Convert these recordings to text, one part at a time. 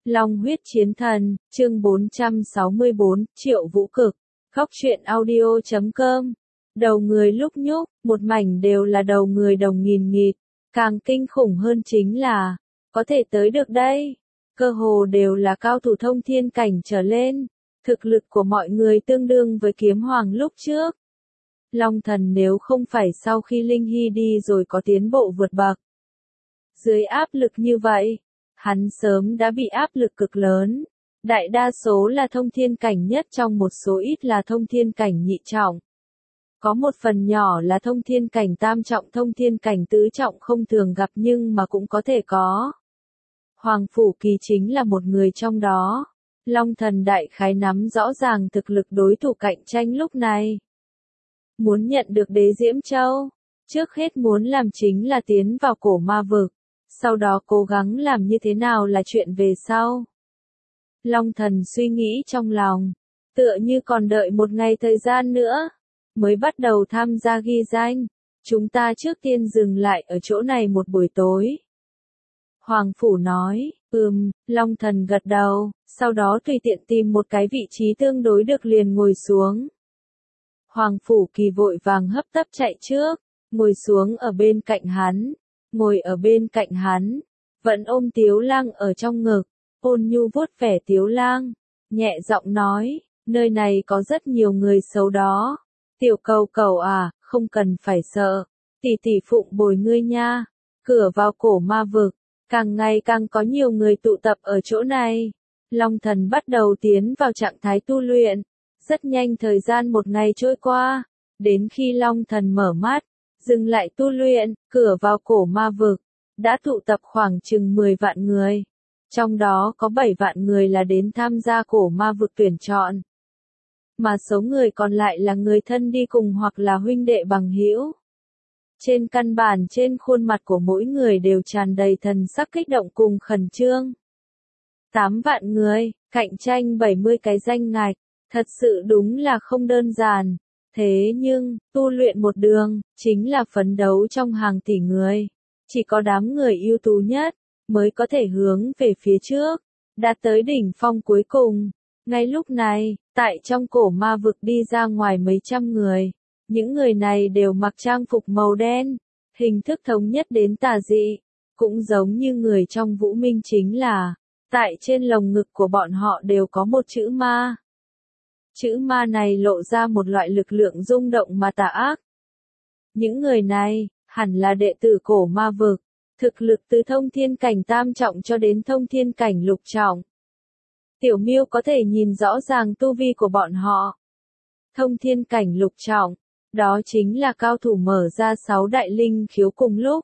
Long huyết chiến thần, chương 464, Triệu Vũ Cực, Góc truyện audio.com. Đầu người lúc nhúc, một mảnh đều là đầu người đồng nghìn nghịt, càng kinh khủng hơn chính là, có thể tới được đây, cơ hồ đều là cao thủ thông thiên cảnh trở lên, thực lực của mọi người tương đương với kiếm hoàng lúc trước. Long thần nếu không phải sau khi Linh Hy đi rồi có tiến bộ vượt bậc. Dưới áp lực như vậy, hắn sớm đã bị áp lực cực lớn, đại đa số là thông thiên cảnh nhất trong một số ít là thông thiên cảnh nhị trọng. Có một phần nhỏ là thông thiên cảnh tam trọng, thông thiên cảnh tứ trọng không thường gặp nhưng mà cũng có thể có. Hoàng Phủ Kỳ chính là một người trong đó. Long thần đại khái nắm rõ ràng thực lực đối thủ cạnh tranh lúc này. Muốn nhận được đế Diễm Châu, trước hết muốn làm chính là tiến vào cổ ma vực, sau đó cố gắng làm như thế nào là chuyện về sau. Long thần suy nghĩ trong lòng, tựa như còn đợi một ngày thời gian nữa, mới bắt đầu tham gia ghi danh, chúng ta trước tiên dừng lại ở chỗ này một buổi tối. Hoàng Phủ nói, Long thần gật đầu, sau đó tùy tiện tìm một cái vị trí tương đối được liền ngồi xuống. Hoàng Phủ Kỳ vội vàng hấp tấp chạy trước, ngồi xuống ở bên cạnh hắn, ngồi ở bên cạnh hắn, vẫn ôm Tiếu Lang ở trong ngực, ôn nhu vuốt vẻ Tiếu Lang, nhẹ giọng nói, nơi này có rất nhiều người xấu đó, tiểu cầu cầu à, không cần phải sợ, tỷ tỷ phụng bồi ngươi nha, cửa vào cổ ma vực, càng ngày càng có nhiều người tụ tập ở chỗ này. Long thần bắt đầu tiến vào trạng thái tu luyện, rất nhanh thời gian một ngày trôi qua, đến khi Long thần mở mắt, dừng lại tu luyện, cửa vào cổ ma vực, đã tụ tập khoảng chừng 10 vạn người. Trong đó có 7 vạn người là đến tham gia cổ ma vực tuyển chọn. Mà số người còn lại là người thân đi cùng hoặc là huynh đệ bằng hữu. Trên căn bản trên khuôn mặt của mỗi người đều tràn đầy thần sắc kích động cùng khẩn trương. 8 vạn người, cạnh tranh 70 cái danh ngạch, thật sự đúng là không đơn giản. Thế nhưng, tu luyện một đường, chính là phấn đấu trong hàng tỷ người. Chỉ có đám người ưu tú nhất, mới có thể hướng về phía trước, đạt tới đỉnh phong cuối cùng. Ngay lúc này, tại trong cổ ma vực đi ra ngoài mấy trăm người. Những người này đều mặc trang phục màu đen, hình thức thống nhất đến tà dị, cũng giống như người trong Vũ Minh chính là, tại trên lồng ngực của bọn họ đều có một chữ ma. Chữ ma này lộ ra một loại lực lượng rung động mà tà ác. Những người này, hẳn là đệ tử cổ ma vực, thực lực từ thông thiên cảnh tam trọng cho đến thông thiên cảnh lục trọng. Tiểu Miêu có thể nhìn rõ ràng tu vi của bọn họ. Thông thiên cảnh lục trọng, đó chính là cao thủ mở ra 6 đại linh khiếu cùng lúc.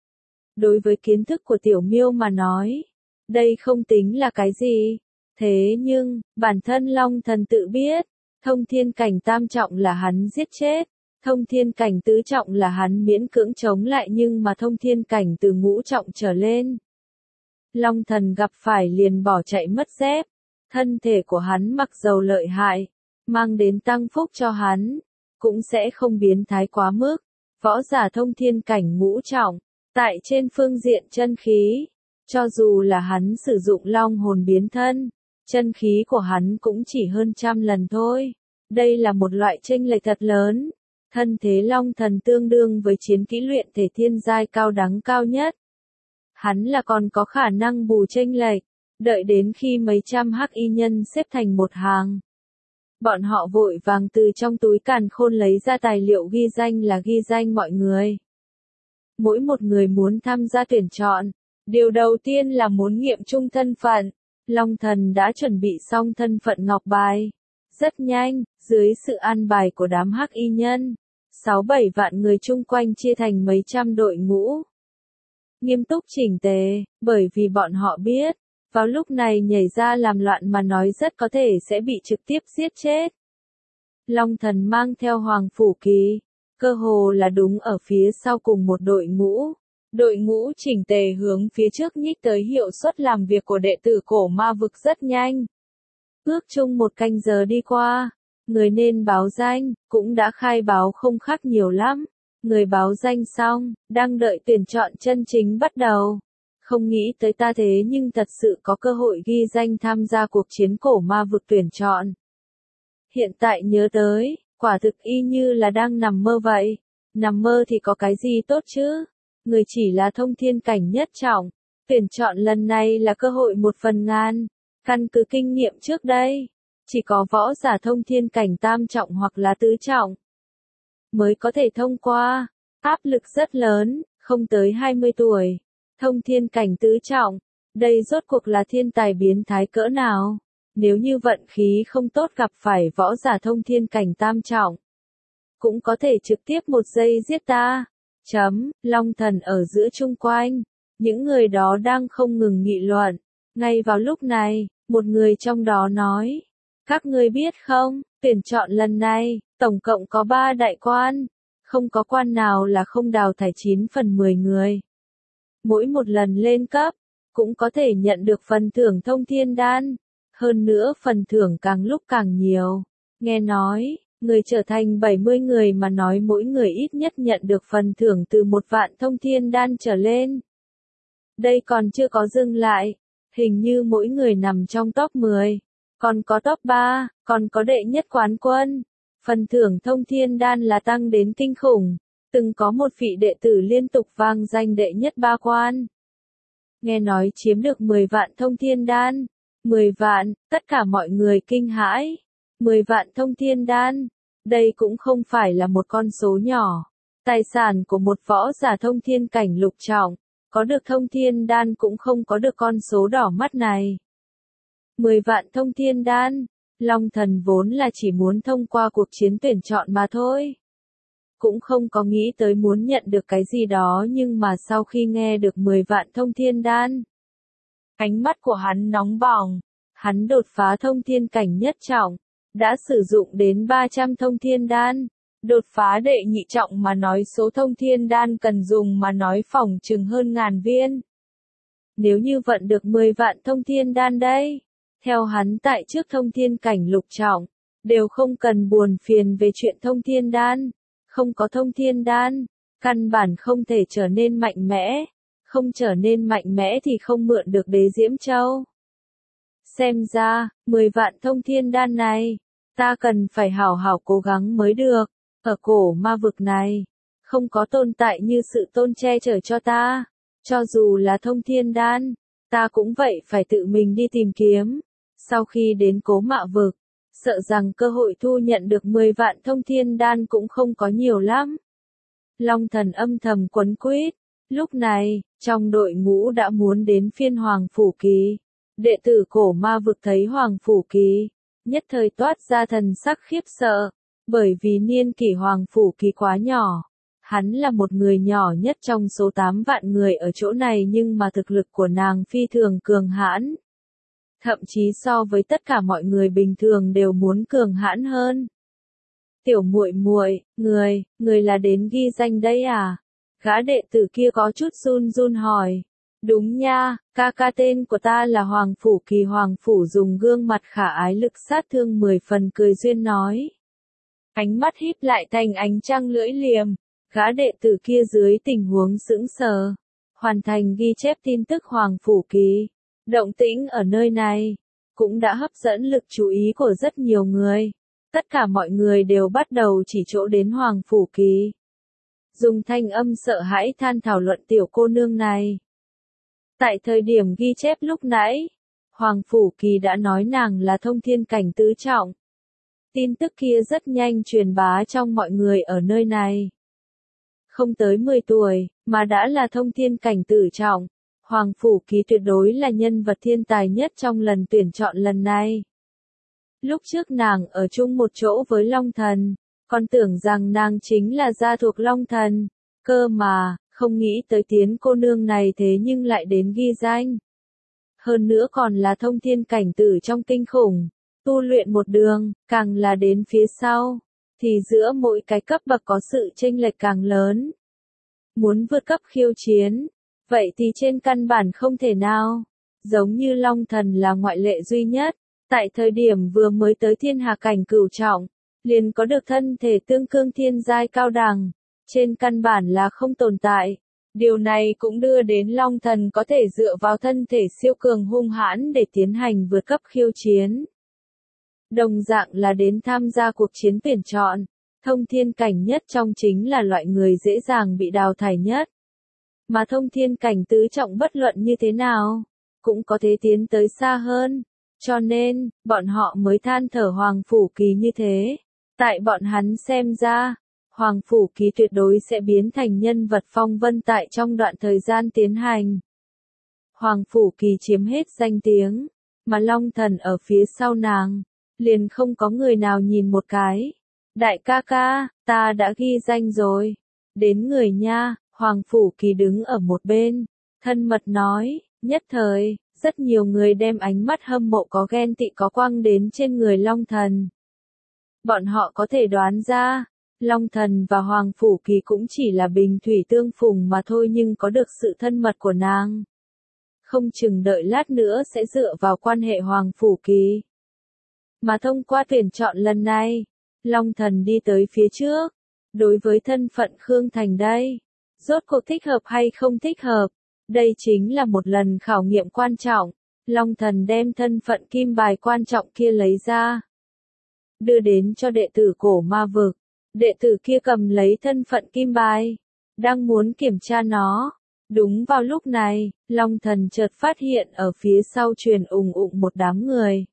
Đối với kiến thức của Tiểu Miêu mà nói, đây không tính là cái gì. Thế nhưng, bản thân Long thần tự biết, thông thiên cảnh tam trọng là hắn giết chết, thông thiên cảnh tứ trọng là hắn miễn cưỡng chống lại nhưng mà thông thiên cảnh từ ngũ trọng trở lên. Long thần gặp phải liền bỏ chạy mất dép, thân thể của hắn mặc dầu lợi hại, mang đến tăng phúc cho hắn, cũng sẽ không biến thái quá mức. Võ giả thông thiên cảnh ngũ trọng, tại trên phương diện chân khí, cho dù là hắn sử dụng long hồn biến thân, chân khí của hắn cũng chỉ hơn 100 lần thôi. Đây là một loại chênh lệch thật lớn. Thân thế Long thần tương đương với chiến kỹ luyện thể thiên giai cao đẳng cao nhất. Hắn là còn có khả năng bù chênh lệch, đợi đến khi mấy trăm hắc y nhân xếp thành một hàng. Bọn họ vội vàng từ trong túi càn khôn lấy ra tài liệu ghi danh là ghi danh mọi người. Mỗi một người muốn tham gia tuyển chọn, điều đầu tiên là muốn nghiệm chung thân phận. Long thần đã chuẩn bị xong thân phận ngọc bài. Rất nhanh, dưới sự an bài của đám hắc y nhân, 6-7 vạn người chung quanh chia thành mấy trăm đội ngũ. Nghiêm túc chỉnh tề, bởi vì bọn họ biết, vào lúc này nhảy ra làm loạn mà nói rất có thể sẽ bị trực tiếp giết chết. Long thần mang theo Hoàng Phủ Kỳ, cơ hồ là đúng ở phía sau cùng một đội ngũ. Đội ngũ chỉnh tề hướng phía trước nhích tới, hiệu suất làm việc của đệ tử cổ ma vực rất nhanh. Ước chung 1 canh giờ đi qua, người nên báo danh, cũng đã khai báo không khác nhiều lắm. Người báo danh xong, đang đợi tuyển chọn chân chính bắt đầu. không nghĩ tới ta thế nhưng thật sự có cơ hội ghi danh tham gia cuộc chiến cổ ma vực tuyển chọn. Hiện tại nhớ tới, quả thực y như là đang nằm mơ vậy. Nằm mơ thì có cái gì tốt chứ? Người chỉ là thông thiên cảnh nhất trọng. Tuyển chọn lần này là cơ hội 1/1000. Căn cứ kinh nghiệm trước đây, chỉ có võ giả thông thiên cảnh tam trọng hoặc là tứ trọng mới có thể thông qua. Áp lực rất lớn, không tới 20 tuổi. Thông thiên cảnh tứ trọng, đây rốt cuộc là thiên tài biến thái cỡ nào? Nếu như vận khí không tốt gặp phải võ giả thông thiên cảnh tam trọng, cũng có thể trực tiếp một giây giết ta. Long thần ở giữa chung quanh, những người đó đang không ngừng nghị luận. Ngay vào lúc này, một người trong đó nói, các ngươi biết không, tuyển chọn lần này, tổng cộng có 3 đại quan, không có quan nào là không đào thải 9/10 người. Mỗi một lần lên cấp, cũng có thể nhận được phần thưởng thông thiên đan, hơn nữa phần thưởng càng lúc càng nhiều. Nghe nói, người trở thành 70 người mà nói mỗi người ít nhất nhận được phần thưởng từ 1 vạn thông thiên đan trở lên. Đây còn chưa có dừng lại, hình như mỗi người nằm trong top 10, còn có top 3, còn có đệ nhất quán quân. Phần thưởng thông thiên đan là tăng đến kinh khủng, từng có một vị đệ tử liên tục vang danh đệ nhất 3 quan. Nghe nói chiếm được 10 vạn thông thiên đan, 10 vạn, tất cả mọi người kinh hãi. 10 vạn thông thiên đan, đây cũng không phải là một con số nhỏ. Tài sản của một võ giả thông thiên cảnh lục trọng, có được thông thiên đan cũng không có được con số đỏ mắt này. 10 vạn thông thiên đan, Long thần vốn là chỉ muốn thông qua cuộc chiến tuyển chọn mà thôi. Cũng không có nghĩ tới muốn nhận được cái gì đó, nhưng mà sau khi nghe được 10 vạn thông thiên đan, ánh mắt của hắn nóng bỏng. Hắn đột phá thông thiên cảnh nhất trọng, đã sử dụng đến 300 thông thiên đan. Đột phá đệ nhị trọng mà nói số thông thiên đan cần dùng mà nói phỏng chừng hơn 1000 viên. Nếu như vận được 10 vạn thông thiên đan đây, theo hắn tại trước thông thiên cảnh lục trọng, đều không cần buồn phiền về chuyện thông thiên đan. Không có thông thiên đan, căn bản không thể trở nên mạnh mẽ. Không trở nên mạnh mẽ thì không mượn được đế diễm châu. Xem ra, 10 vạn thông thiên đan này, ta cần phải hảo hảo cố gắng mới được. Ở cổ ma vực này, không có tồn tại như sự tôn che chở cho ta. Cho dù là thông thiên đan, ta cũng vậy phải tự mình đi tìm kiếm. Sau khi đến cố mạ vực, sợ rằng cơ hội thu nhận được 10 vạn thông thiên đan cũng không có nhiều lắm. Long thần âm thầm quấn quýt. Lúc này, trong đội ngũ đã muốn đến phiên Hoàng Phủ Kỳ. Đệ tử cổ ma vực thấy Hoàng Phủ Kỳ, nhất thời toát ra thần sắc khiếp sợ, bởi vì niên kỷ Hoàng Phủ Kỳ quá nhỏ. Hắn là một người nhỏ nhất trong số 8 vạn người ở chỗ này, nhưng mà thực lực của nàng phi thường cường hãn. Thậm chí so với tất cả mọi người bình thường đều muốn cường hãn hơn. Tiểu muội muội, người là đến ghi danh đây à? Gã đệ tử kia có chút run run hỏi. Đúng nha, ca tên của ta là Hoàng Phủ Kỳ. Hoàng Phủ dùng gương mặt khả ái lực sát thương 10 phần cười duyên nói. Ánh mắt híp lại thành ánh trăng lưỡi liềm. Gã đệ tử kia dưới tình huống sững sờ, hoàn thành ghi chép tin tức Hoàng Phủ Kỳ. Động tĩnh ở nơi này cũng đã hấp dẫn lực chú ý của rất nhiều người. Tất cả mọi người đều bắt đầu chỉ chỗ đến Hoàng Phủ Kỳ. Dùng thanh âm sợ hãi than thảo luận tiểu cô nương này. Tại thời điểm ghi chép lúc nãy, Hoàng Phủ Kỳ đã nói nàng là thông thiên cảnh tứ trọng. Tin tức kia rất nhanh truyền bá trong mọi người ở nơi này. Không tới 10 tuổi, mà đã là thông thiên cảnh tứ trọng. Hoàng Phủ Kỳ tuyệt đối là nhân vật thiên tài nhất trong lần tuyển chọn lần này. Lúc trước nàng ở chung một chỗ với Long Thần, còn tưởng rằng nàng chính là gia thuộc Long Thần, cơ mà, không nghĩ tới tiến cô nương này thế nhưng lại đến ghi danh. Hơn nữa còn là thông thiên cảnh tử trong kinh khủng, tu luyện một đường, càng là đến phía sau, thì giữa mỗi cái cấp bậc có sự chênh lệch càng lớn. Muốn vượt cấp khiêu chiến, vậy thì trên căn bản không thể nào. Giống như Long Thần là ngoại lệ duy nhất, tại thời điểm vừa mới tới thiên hà cảnh cửu trọng, liền có được thân thể tương cương thiên giai cao đẳng, trên căn bản là không tồn tại. Điều này cũng đưa đến Long Thần có thể dựa vào thân thể siêu cường hung hãn để tiến hành vượt cấp khiêu chiến. Đồng dạng là đến tham gia cuộc chiến tuyển chọn, thông thiên cảnh nhất trong chính là loại người dễ dàng bị đào thải nhất. Mà thông thiên cảnh tứ trọng bất luận như thế nào, cũng có thể tiến tới xa hơn. Cho nên, bọn họ mới than thở Hoàng Phủ Kỳ như thế. Tại bọn hắn xem ra, Hoàng Phủ Kỳ tuyệt đối sẽ biến thành nhân vật phong vân tại trong đoạn thời gian tiến hành. Hoàng Phủ Kỳ chiếm hết danh tiếng, mà Long Thần ở phía sau nàng, liền không có người nào nhìn một cái. Đại ca ca, ta đã ghi danh rồi. Đến người nha, Hoàng Phủ Kỳ đứng ở một bên, thân mật nói, nhất thời, rất nhiều người đem ánh mắt hâm mộ có ghen tị có quăng đến trên người Long Thần. Bọn họ có thể đoán ra, Long Thần và Hoàng Phủ Kỳ cũng chỉ là bình thủy tương phùng mà thôi, nhưng có được sự thân mật của nàng. Không chừng đợi lát nữa sẽ dựa vào quan hệ Hoàng Phủ Kỳ. Mà thông qua tuyển chọn lần này, Long Thần đi tới phía trước. Đối với thân phận Khương Thành đây, rốt cuộc thích hợp hay không thích hợp, đây chính là một lần khảo nghiệm quan trọng. Long Thần đem thân phận kim bài quan trọng kia lấy ra, đưa đến cho đệ tử cổ ma vực. Đệ tử kia cầm lấy thân phận kim bài, đang muốn kiểm tra nó. Đúng vào lúc này, Long Thần chợt phát hiện ở phía sau truyền ùng ùng một đám người.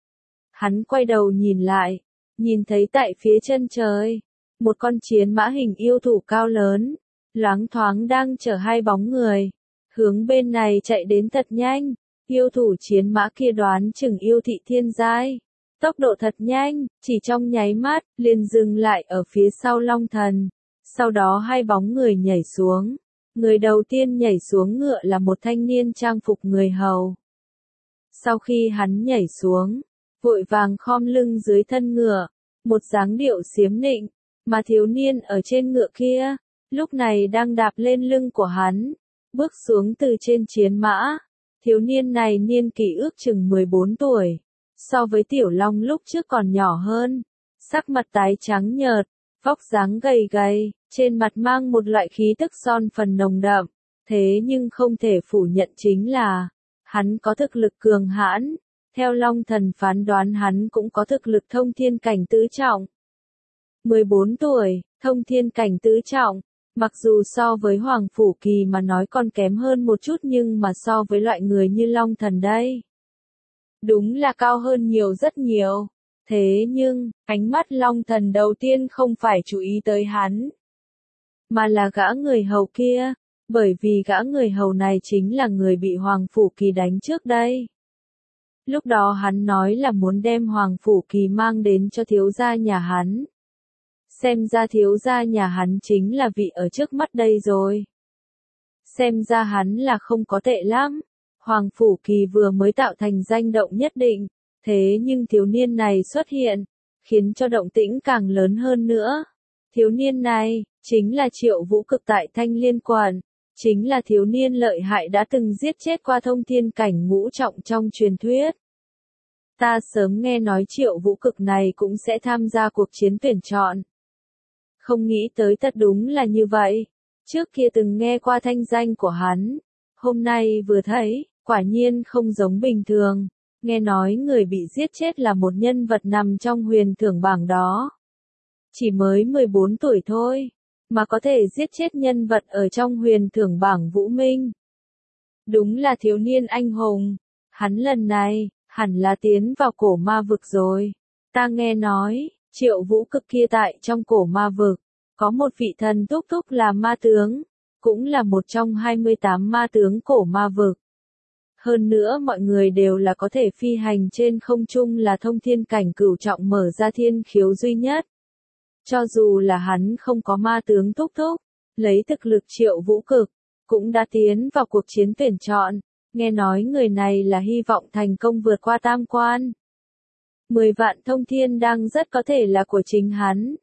Hắn quay đầu nhìn lại, nhìn thấy tại phía chân trời, một con chiến mã hình yêu thú cao lớn, loáng thoáng đang chở hai bóng người, hướng bên này chạy đến thật nhanh. Yêu thủ chiến mã kia đoán chừng yêu thị thiên giai, tốc độ thật nhanh, chỉ trong nháy mắt, liền dừng lại ở phía sau Long Thần. Sau đó hai bóng người nhảy xuống. Người đầu tiên nhảy xuống ngựa là một thanh niên trang phục người hầu. Sau khi hắn nhảy xuống, vội vàng khom lưng dưới thân ngựa, một dáng điệu xiếm nịnh, mà thiếu niên ở trên ngựa kia, lúc này đang đạp lên lưng của hắn, bước xuống từ trên chiến mã. Thiếu niên này niên kỷ ước chừng 14 tuổi, so với Tiểu Long lúc trước còn nhỏ hơn, sắc mặt tái trắng nhợt, vóc dáng gầy gầy, trên mặt mang một loại khí tức son phần nồng đậm, thế nhưng không thể phủ nhận chính là, hắn có thực lực cường hãn, theo Long Thần phán đoán hắn cũng có thực lực thông thiên cảnh tứ trọng. 14 tuổi, thông thiên cảnh tứ trọng, mặc dù so với Hoàng Phủ Kỳ mà nói còn kém hơn một chút, nhưng mà so với loại người như Long Thần đây, đúng là cao hơn nhiều rất nhiều. Thế nhưng, ánh mắt Long Thần đầu tiên không phải chú ý tới hắn, mà là gã người hầu kia, bởi vì gã người hầu này chính là người bị Hoàng Phủ Kỳ đánh trước đây. Lúc đó hắn nói là muốn đem Hoàng Phủ Kỳ mang đến cho thiếu gia nhà hắn. Xem ra thiếu gia nhà hắn chính là vị ở trước mắt đây rồi. Xem ra hắn là không có tệ lắm. Hoàng Phủ Kỳ vừa mới tạo thành danh động nhất định, thế nhưng thiếu niên này xuất hiện, khiến cho động tĩnh càng lớn hơn nữa. Thiếu niên này, chính là Triệu Vũ Cực tại Thanh Liên Quận, chính là thiếu niên lợi hại đã từng giết chết qua thông thiên cảnh ngũ trọng trong truyền thuyết. Ta sớm nghe nói Triệu Vũ Cực này cũng sẽ tham gia cuộc chiến tuyển chọn. Không nghĩ tới thật đúng là như vậy. Trước kia từng nghe qua thanh danh của hắn, hôm nay vừa thấy, quả nhiên không giống bình thường. Nghe nói người bị giết chết là một nhân vật nằm trong huyền thưởng bảng đó. Chỉ mới 14 tuổi thôi, mà có thể giết chết nhân vật ở trong huyền thưởng bảng Vũ Minh. Đúng là thiếu niên anh hùng. Hắn lần này, hẳn là tiến vào cổ ma vực rồi. Ta nghe nói, Triệu Vũ Cực kia tại trong cổ ma vực, có một vị thần thúc thúc là ma tướng, cũng là một trong 28 ma tướng cổ ma vực. Hơn nữa mọi người đều là có thể phi hành trên không trung, là thông thiên cảnh cửu trọng mở ra thiên khiếu duy nhất. Cho dù là hắn không có ma tướng thúc thúc, lấy thực lực Triệu Vũ Cực, cũng đã tiến vào cuộc chiến tuyển chọn. Nghe nói người này là hy vọng thành công vượt qua tam quan. 10 vạn thông thiên đan rất có thể là của chính hắn.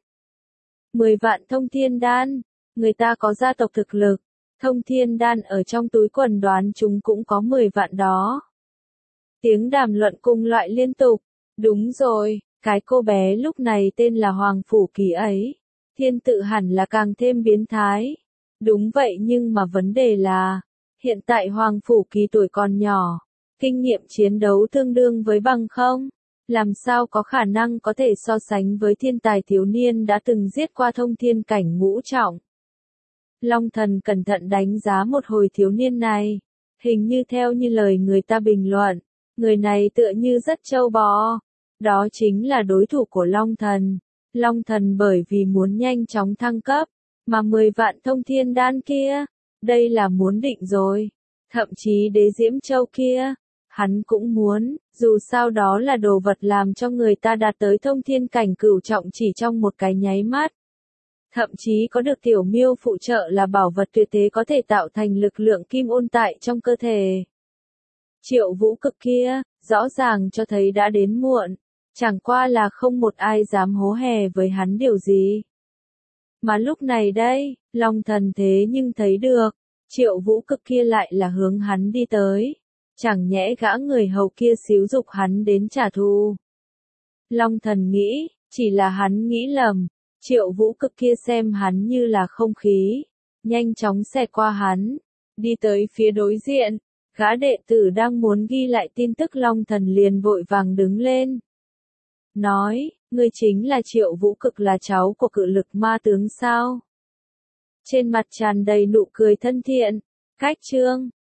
10 vạn thông thiên đan, người ta có gia tộc thực lực, thông thiên đan ở trong túi quần đoán chúng cũng có 10 vạn đó. Tiếng đàm luận cùng loại liên tục. Đúng rồi, cái cô bé lúc này tên là Hoàng Phủ Kỳ ấy, thiên tự hẳn là càng thêm biến thái. Đúng vậy nhưng mà vấn đề là, hiện tại Hoàng Phủ Kỳ tuổi còn nhỏ, kinh nghiệm chiến đấu tương đương với bằng không? Làm sao có khả năng có thể so sánh với thiên tài thiếu niên đã từng giết qua thông thiên cảnh ngũ trọng? Long Thần cẩn thận đánh giá một hồi thiếu niên này. Hình như theo như lời người ta bình luận, người này tựa như rất trâu bò. Đó chính là đối thủ của Long Thần. Long Thần bởi vì muốn nhanh chóng thăng cấp, mà 10 vạn thông thiên đan kia, đây là muốn định rồi. Thậm chí đế diễm châu kia, hắn cũng muốn, dù sao đó là đồ vật làm cho người ta đạt tới thông thiên cảnh cửu trọng chỉ trong một cái nháy mắt. Thậm chí có được tiểu miêu phụ trợ là bảo vật tuyệt thế có thể tạo thành lực lượng kim ôn tại trong cơ thể. Triệu Vũ Cực kia, rõ ràng cho thấy đã đến muộn, chẳng qua là không một ai dám hố hè với hắn điều gì. Mà lúc này đây, Long Thần thế nhưng thấy được, Triệu Vũ Cực kia lại là hướng hắn đi tới. Chẳng nhẽ gã người hầu kia xíu dục hắn đến trả thù. Long Thần nghĩ, chỉ là hắn nghĩ lầm. Triệu Vũ Cực kia xem hắn như là không khí, nhanh chóng xẹt qua hắn, đi tới phía đối diện. Gã đệ tử đang muốn ghi lại tin tức Long Thần liền vội vàng đứng lên. Nói, ngươi chính là Triệu Vũ Cực, là cháu của cự lực ma tướng sao? Trên mặt tràn đầy nụ cười thân thiện. Cách chương